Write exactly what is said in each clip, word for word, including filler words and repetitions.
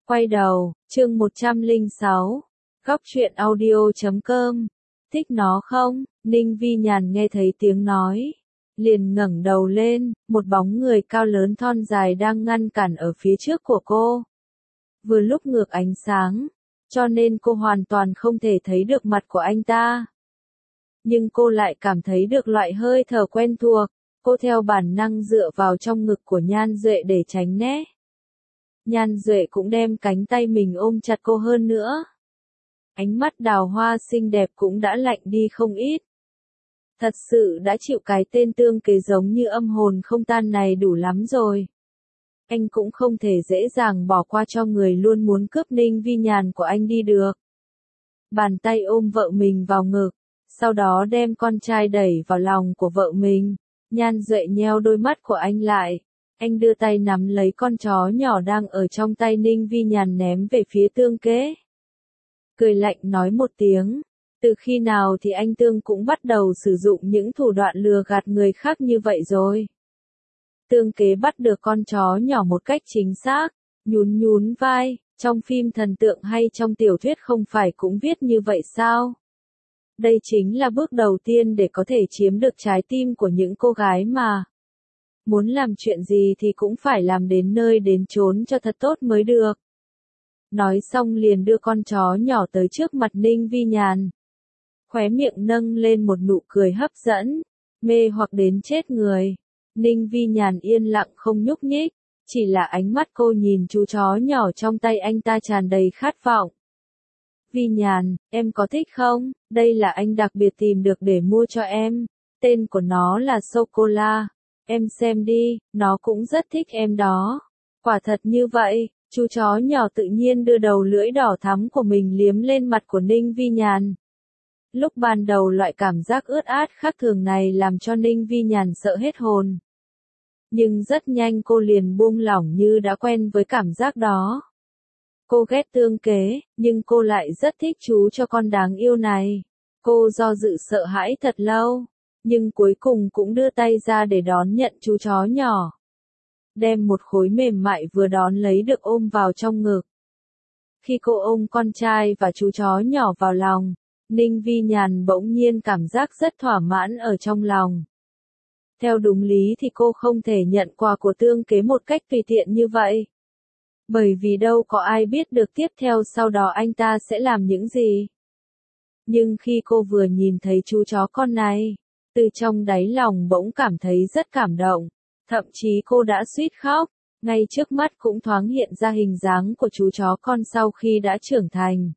Quay đầu, chương một trăm lẻ sáu, góc truyện audio chấm com. Thích nó không? Ninh Vi Nhàn nghe thấy tiếng nói, liền ngẩng đầu lên, một bóng người cao lớn thon dài đang ngăn cản ở phía trước của cô. Vừa lúc ngược ánh sáng, cho nên cô hoàn toàn không thể thấy được mặt của anh ta. Nhưng cô lại cảm thấy được loại hơi thở quen thuộc, cô theo bản năng dựa vào trong ngực của Nhan Duệ để tránh né. Nhan Duệ cũng đem cánh tay mình ôm chặt cô hơn nữa. Ánh mắt đào hoa xinh đẹp cũng đã lạnh đi không ít. Thật sự đã chịu cái tên tương kế giống như âm hồn không tan này đủ lắm rồi. Anh cũng không thể dễ dàng bỏ qua cho người luôn muốn cướp Ninh Vi Nhàn của anh đi được. Bàn tay ôm vợ mình vào ngực, sau đó đem con trai đẩy vào lòng của vợ mình. Nhan Duệ nheo đôi mắt của anh lại. Anh đưa tay nắm lấy con chó nhỏ đang ở trong tay Ninh Vi Nhàn ném về phía tương kế. Cười lạnh nói một tiếng. Từ khi nào thì anh Tương cũng bắt đầu sử dụng những thủ đoạn lừa gạt người khác như vậy rồi. Tương kế bắt được con chó nhỏ một cách chính xác, nhún nhún vai, trong phim thần tượng hay trong tiểu thuyết không phải cũng viết như vậy sao? Đây chính là bước đầu tiên để có thể chiếm được trái tim của những cô gái mà. Muốn làm chuyện gì thì cũng phải làm đến nơi đến chốn cho thật tốt mới được. Nói xong liền đưa con chó nhỏ tới trước mặt Ninh Vi Nhàn. Khóe miệng nâng lên một nụ cười hấp dẫn, mê hoặc đến chết người. Ninh Vi Nhàn yên lặng không nhúc nhích, chỉ là ánh mắt cô nhìn chú chó nhỏ trong tay anh ta tràn đầy khát vọng. Vi Nhàn, em có thích không? Đây là anh đặc biệt tìm được để mua cho em. Tên của nó là Sô-cô-la. Em xem đi, nó cũng rất thích em đó. Quả thật như vậy, chú chó nhỏ tự nhiên đưa đầu lưỡi đỏ thắm của mình liếm lên mặt của Ninh Vi Nhàn. Lúc ban đầu loại cảm giác ướt át khác thường này làm cho Ninh Vi Nhàn sợ hết hồn. Nhưng rất nhanh cô liền buông lỏng như đã quen với cảm giác đó. Cô ghét tương kế, nhưng cô lại rất thích chú cho con đáng yêu này. Cô do dự sợ hãi thật lâu, nhưng cuối cùng cũng đưa tay ra để đón nhận chú chó nhỏ. Đem một khối mềm mại vừa đón lấy được ôm vào trong ngực. Khi cô ôm con trai và chú chó nhỏ vào lòng, Ninh Vi Nhàn bỗng nhiên cảm giác rất thỏa mãn ở trong lòng. Theo đúng lý thì cô không thể nhận quà của tương kế một cách tùy tiện như vậy. Bởi vì đâu có ai biết được tiếp theo sau đó anh ta sẽ làm những gì. Nhưng khi cô vừa nhìn thấy chú chó con này, từ trong đáy lòng bỗng cảm thấy rất cảm động. Thậm chí cô đã suýt khóc, ngay trước mắt cũng thoáng hiện ra hình dáng của chú chó con sau khi đã trưởng thành.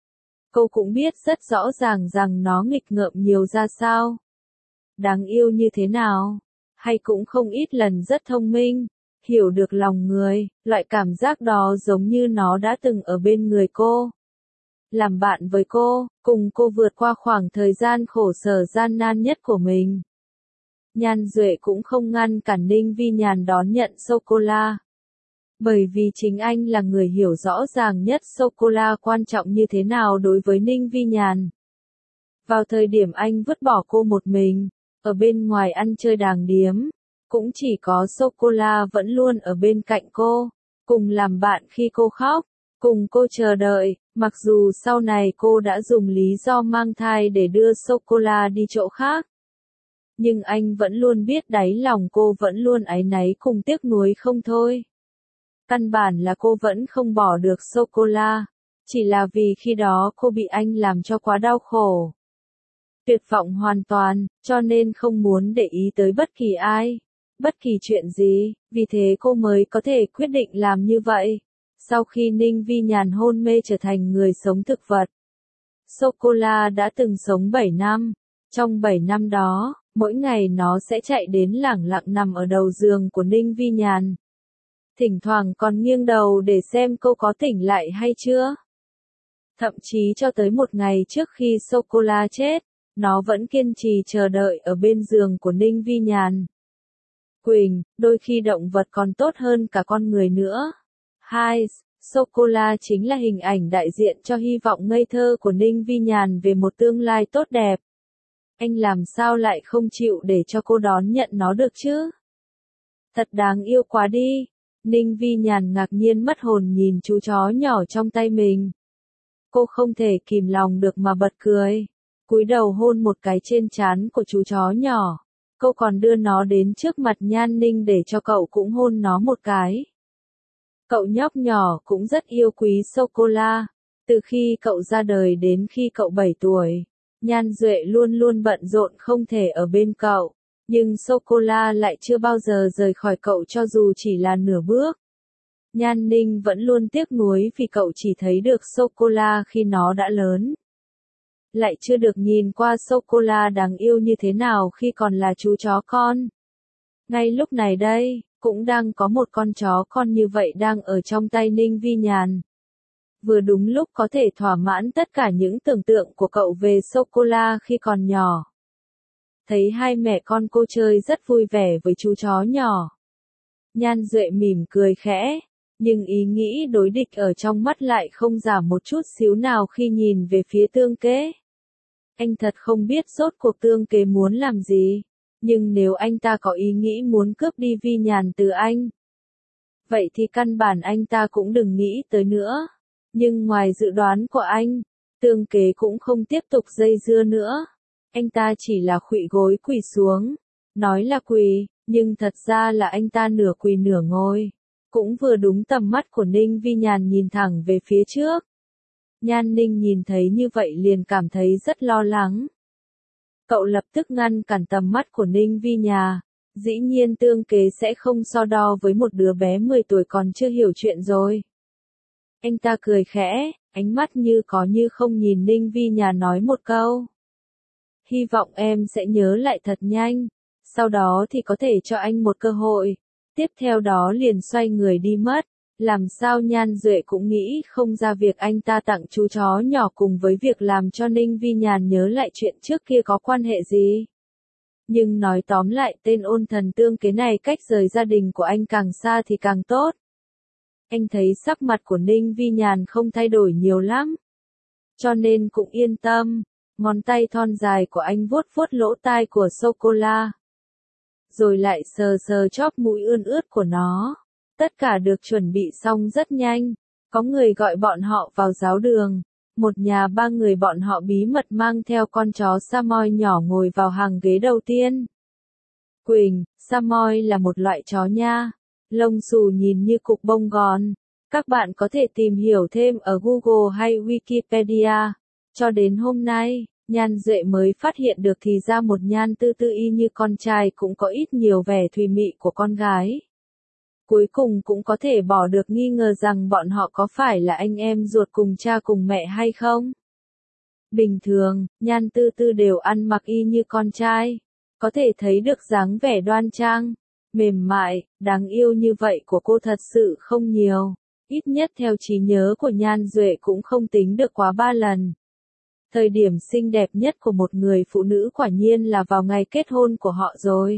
Cô cũng biết rất rõ ràng rằng nó nghịch ngợm nhiều ra sao. Đáng yêu như thế nào, hay cũng không ít lần rất thông minh, hiểu được lòng người, loại cảm giác đó giống như nó đã từng ở bên người cô. Làm bạn với cô, cùng cô vượt qua khoảng thời gian khổ sở gian nan nhất của mình. Nhan Duệ cũng không ngăn cản Ninh Vi Nhàn đón nhận sô-cô-la. Bởi vì chính anh là người hiểu rõ ràng nhất sô-cô-la quan trọng như thế nào đối với Ninh Vi Nhàn. Vào thời điểm anh vứt bỏ cô một mình, ở bên ngoài ăn chơi đàng điếm, cũng chỉ có sô-cô-la vẫn luôn ở bên cạnh cô, cùng làm bạn khi cô khóc, cùng cô chờ đợi, mặc dù sau này cô đã dùng lý do mang thai để đưa sô-cô-la đi chỗ khác. Nhưng anh vẫn luôn biết đáy lòng cô vẫn luôn áy náy cùng tiếc nuối không thôi. Căn bản là cô vẫn không bỏ được sô-cô-la, chỉ là vì khi đó cô bị anh làm cho quá đau khổ. Tuyệt vọng hoàn toàn, cho nên không muốn để ý tới bất kỳ ai, bất kỳ chuyện gì, vì thế cô mới có thể quyết định làm như vậy. Sau khi Ninh Vi Nhàn hôn mê trở thành người sống thực vật, sô-cô-la đã từng sống bảy năm. Trong bảy năm đó, mỗi ngày nó sẽ chạy đến lẳng lặng nằm ở đầu giường của Ninh Vi Nhàn. Thỉnh thoảng còn nghiêng đầu để xem cô có tỉnh lại hay chưa. Thậm chí cho tới một ngày trước khi sô-cô-la chết, nó vẫn kiên trì chờ đợi ở bên giường của Ninh Vi Nhàn. Quỳnh, đôi khi động vật còn tốt hơn cả con người nữa. Hai, sô-cô-la chính là hình ảnh đại diện cho hy vọng ngây thơ của Ninh Vi Nhàn về một tương lai tốt đẹp. Anh làm sao lại không chịu để cho cô đón nhận nó được chứ? Thật đáng yêu quá đi. Ninh Vi Nhàn ngạc nhiên mất hồn nhìn chú chó nhỏ trong tay mình. Cô không thể kìm lòng được mà bật cười. Cúi đầu hôn một cái trên trán của chú chó nhỏ. Cô còn đưa nó đến trước mặt Nhan Ninh để cho cậu cũng hôn nó một cái. Cậu nhóc nhỏ cũng rất yêu quý sô-cô-la. Từ khi cậu ra đời đến khi cậu bảy tuổi, Nhan Duệ luôn luôn bận rộn không thể ở bên cậu. Nhưng sô-cô-la lại chưa bao giờ rời khỏi cậu cho dù chỉ là nửa bước. Nhan Ninh vẫn luôn tiếc nuối vì cậu chỉ thấy được sô-cô-la khi nó đã lớn. Lại chưa được nhìn qua sô-cô-la đáng yêu như thế nào khi còn là chú chó con. Ngay lúc này đây, cũng đang có một con chó con như vậy đang ở trong tay Ninh Vi Nhàn. Vừa đúng lúc có thể thỏa mãn tất cả những tưởng tượng của cậu về sô-cô-la khi còn nhỏ. Thấy hai mẹ con cô chơi rất vui vẻ với chú chó nhỏ. Nhan Duệ mỉm cười khẽ, nhưng ý nghĩ đối địch ở trong mắt lại không giảm một chút xíu nào khi nhìn về phía Tương Kế. Anh thật không biết rốt cuộc Tương Kế muốn làm gì, nhưng nếu anh ta có ý nghĩ muốn cướp đi Vi Nhàn từ anh, vậy thì căn bản anh ta cũng đừng nghĩ tới nữa. Nhưng ngoài dự đoán của anh, Tương Kế cũng không tiếp tục dây dưa nữa. Anh ta chỉ là khuỵu gối quỳ xuống. Nói là quỳ, nhưng thật ra là anh ta nửa quỳ nửa ngồi. Cũng vừa đúng tầm mắt của Ninh Vi Nhàn nhìn thẳng về phía trước. Nhan Ninh nhìn thấy như vậy liền cảm thấy rất lo lắng. Cậu lập tức ngăn cản tầm mắt của Ninh Vi Nhàn. Dĩ nhiên Tương Kế sẽ không so đo với một đứa bé mười tuổi còn chưa hiểu chuyện rồi. Anh ta cười khẽ, ánh mắt như có như không nhìn Ninh Vi Nhàn nói một câu. Hy vọng em sẽ nhớ lại thật nhanh, sau đó thì có thể cho anh một cơ hội. Tiếp theo đó liền xoay người đi mất. Làm sao Nhan Duệ cũng nghĩ không ra việc anh ta tặng chú chó nhỏ cùng với việc làm cho Ninh Vi Nhàn nhớ lại chuyện trước kia có quan hệ gì. Nhưng nói tóm lại tên ôn thần Tương Kế này cách rời gia đình của anh càng xa thì càng tốt. Anh thấy sắc mặt của Ninh Vi Nhàn không thay đổi nhiều lắm. Cho nên cũng yên tâm. Ngón tay thon dài của anh vuốt vuốt lỗ tai của sô-cô-la. Rồi lại sờ sờ chóp mũi ươn ướt của nó. Tất cả được chuẩn bị xong rất nhanh. Có người gọi bọn họ vào giáo đường. Một nhà ba người bọn họ bí mật mang theo con chó Samoy nhỏ ngồi vào hàng ghế đầu tiên. Quỳnh, Samoy là một loại chó nha. Lông xù nhìn như cục bông gòn. Các bạn có thể tìm hiểu thêm ở Google hay Wikipedia. Cho đến hôm nay, Nhan Duệ mới phát hiện được thì ra một Nhan Tư Tư y như con trai cũng có ít nhiều vẻ thùy mị của con gái. Cuối cùng cũng có thể bỏ được nghi ngờ rằng bọn họ có phải là anh em ruột cùng cha cùng mẹ hay không. Bình thường, Nhan Tư Tư đều ăn mặc y như con trai. Có thể thấy được dáng vẻ đoan trang, mềm mại, đáng yêu như vậy của cô thật sự không nhiều. Ít nhất theo trí nhớ của Nhan Duệ cũng không tính được quá ba lần. Thời điểm xinh đẹp nhất của một người phụ nữ quả nhiên là vào ngày kết hôn của họ rồi.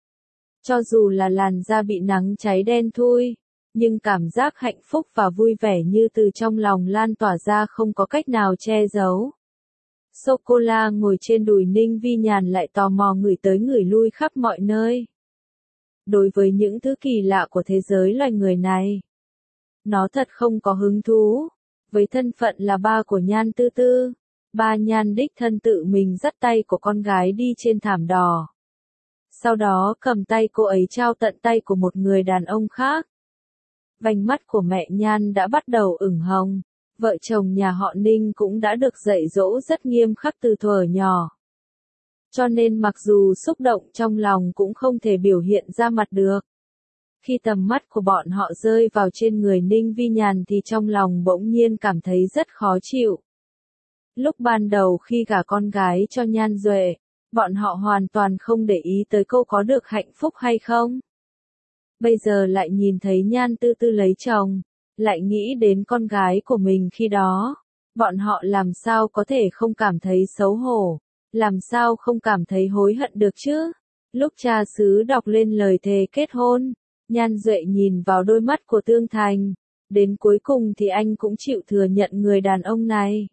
Cho dù là làn da bị nắng cháy đen thui, nhưng cảm giác hạnh phúc và vui vẻ như từ trong lòng lan tỏa ra không có cách nào che giấu. Sô-cô-la ngồi trên đùi Ninh Vi Nhàn lại tò mò ngửi tới ngửi lui khắp mọi nơi. Đối với những thứ kỳ lạ của thế giới loài người này, nó thật không có hứng thú. Với thân phận là ba của Nhan Tư Tư, ba Nhan đích thân tự mình dắt tay của con gái đi trên thảm đỏ. Sau đó cầm tay cô ấy trao tận tay của một người đàn ông khác. Vành mắt của mẹ Nhan đã bắt đầu ửng hồng. Vợ chồng nhà họ Ninh cũng đã được dạy dỗ rất nghiêm khắc từ thuở nhỏ. Cho nên mặc dù xúc động trong lòng cũng không thể biểu hiện ra mặt được. Khi tầm mắt của bọn họ rơi vào trên người Ninh Vi Nhàn thì trong lòng bỗng nhiên cảm thấy rất khó chịu. Lúc ban đầu khi gả con gái cho Nhan Duệ, bọn họ hoàn toàn không để ý tới cô có được hạnh phúc hay không. Bây giờ lại nhìn thấy Nhan Tư Tư lấy chồng, lại nghĩ đến con gái của mình khi đó. Bọn họ làm sao có thể không cảm thấy xấu hổ, làm sao không cảm thấy hối hận được chứ. Lúc cha xứ đọc lên lời thề kết hôn, Nhan Duệ nhìn vào đôi mắt của Tương Thành. Đến cuối cùng thì anh cũng chịu thừa nhận người đàn ông này.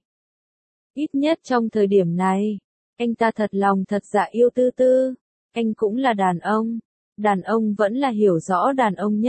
Ít nhất trong thời điểm này, anh ta thật lòng thật dạ yêu Tư Tư. Anh cũng là đàn ông. Đàn ông vẫn là hiểu rõ đàn ông nhất.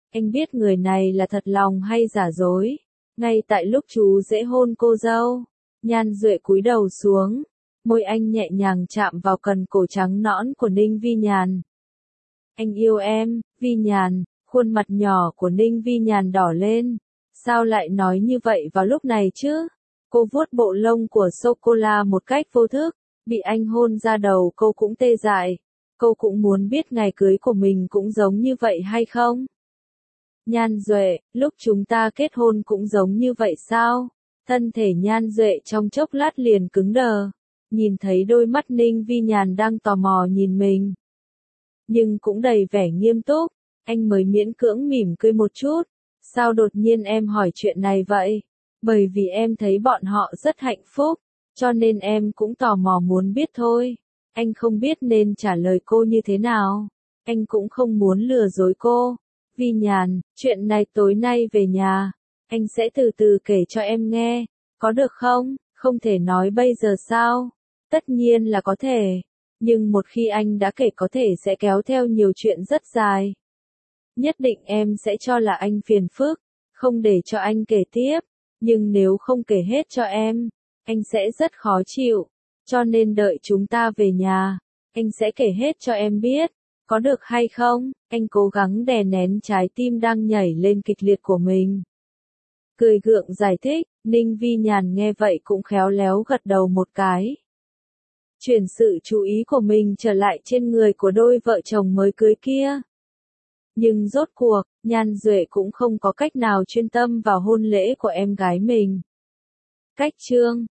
Anh biết người này là thật lòng hay giả dối. Ngay tại lúc chú rể hôn cô dâu, Nhan Duệ cúi đầu xuống, môi anh nhẹ nhàng chạm vào cần cổ trắng nõn của Ninh Vi Nhàn. Anh yêu em, Vi Nhàn, khuôn mặt nhỏ của Ninh Vi Nhàn đỏ lên. Sao lại nói như vậy vào lúc này chứ? Cô vuốt bộ lông của sô-cô-la một cách vô thức, bị anh hôn ra đầu cô cũng tê dại. Cô cũng muốn biết ngày cưới của mình cũng giống như vậy hay không? Nhan Duệ, lúc chúng ta kết hôn cũng giống như vậy sao? Thân thể Nhan Duệ trong chốc lát liền cứng đờ, nhìn thấy đôi mắt Ninh Vi Nhàn đang tò mò nhìn mình. Nhưng cũng đầy vẻ nghiêm túc, anh mới miễn cưỡng mỉm cười một chút. Sao đột nhiên em hỏi chuyện này vậy? Bởi vì em thấy bọn họ rất hạnh phúc, cho nên em cũng tò mò muốn biết thôi. Anh không biết nên trả lời cô như thế nào. Anh cũng không muốn lừa dối cô. Vi Nhàn, chuyện này tối nay về nhà, anh sẽ từ từ kể cho em nghe, có được không? Không thể nói bây giờ sao? Tất nhiên là có thể, nhưng một khi anh đã kể có thể sẽ kéo theo nhiều chuyện rất dài. Nhất định em sẽ cho là anh phiền phức, không để cho anh kể tiếp, nhưng nếu không kể hết cho em, anh sẽ rất khó chịu, cho nên đợi chúng ta về nhà, anh sẽ kể hết cho em biết, có được hay không? Anh cố gắng đè nén trái tim đang nhảy lên kịch liệt của mình. Cười gượng giải thích, Ninh Vi Nhàn nghe vậy cũng khéo léo gật đầu một cái. Chuyển sự chú ý của mình trở lại trên người của đôi vợ chồng mới cưới kia. Nhưng rốt cuộc, Nhan Duệ cũng không có cách nào chuyên tâm vào hôn lễ của em gái mình. Cách chương